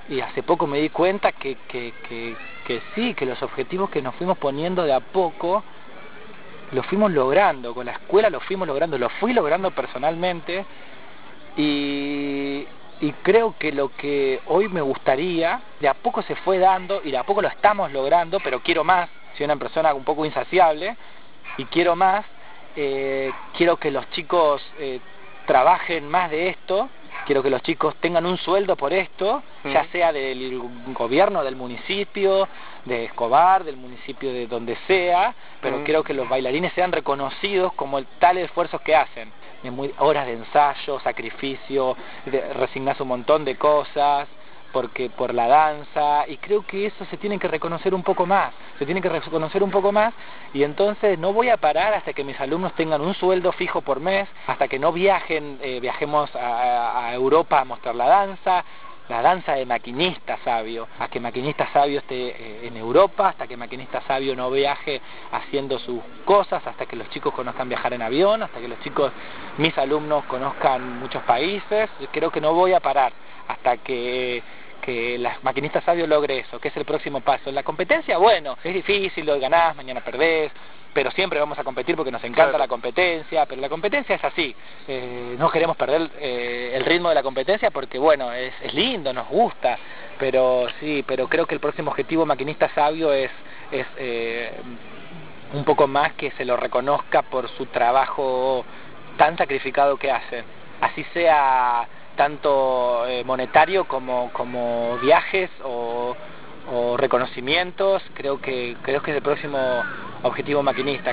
y hace poco me di cuenta que sí, que los objetivos que nos fuimos poniendo de a poco, los fuimos logrando, con la escuela los fuimos logrando, los fui logrando personalmente, y creo que lo que hoy me gustaría, de a poco se fue dando, y de a poco lo estamos logrando, pero quiero más, soy una persona un poco insaciable, y quiero más, quiero que los chicos trabajen más de esto, quiero que los chicos tengan un sueldo por esto, ya sea del gobierno, del municipio, de Escobar, del municipio de donde sea, pero quiero que los bailarines sean reconocidos como el tales esfuerzos que hacen. Horas de ensayo, sacrificio, resignarse un montón de cosas, porque por la danza, y creo que eso se tiene que reconocer un poco más, y entonces no voy a parar hasta que mis alumnos tengan un sueldo fijo por mes, hasta que no viajemos a Europa a mostrar la danza de Maquinista Sabio, a que Maquinista Sabio esté en Europa, hasta que Maquinista Sabio no viaje haciendo sus cosas, hasta que los chicos conozcan viajar en avión, hasta que los chicos, mis alumnos, conozcan muchos países. Creo que no voy a parar hasta que la Maquinista Sabio logre eso, que es el próximo paso. En la competencia, bueno, es difícil, hoy ganás, mañana perdés, pero siempre vamos a competir porque nos encanta la competencia, pero la competencia es así, no queremos perder el ritmo de la competencia porque bueno, es lindo, nos gusta, pero sí, pero creo que el próximo objetivo Maquinista Sabio es un poco más que se lo reconozca por su trabajo tan sacrificado que hacen, así sea tanto monetario como viajes o reconocimientos. Creo que es el próximo objetivo Maquinista.